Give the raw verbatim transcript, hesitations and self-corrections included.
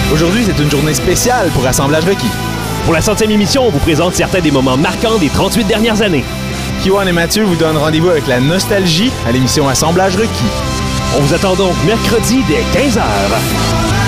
Aujourd'hui, c'est une journée spéciale pour Assemblage Requis. Pour la centième émission, on vous présente certains des moments marquants des trente-huit dernières années. Kiwan et Mathieu vous donnent rendez-vous avec la nostalgie à l'émission Assemblage Requis. On vous attend donc mercredi dès quinze heures.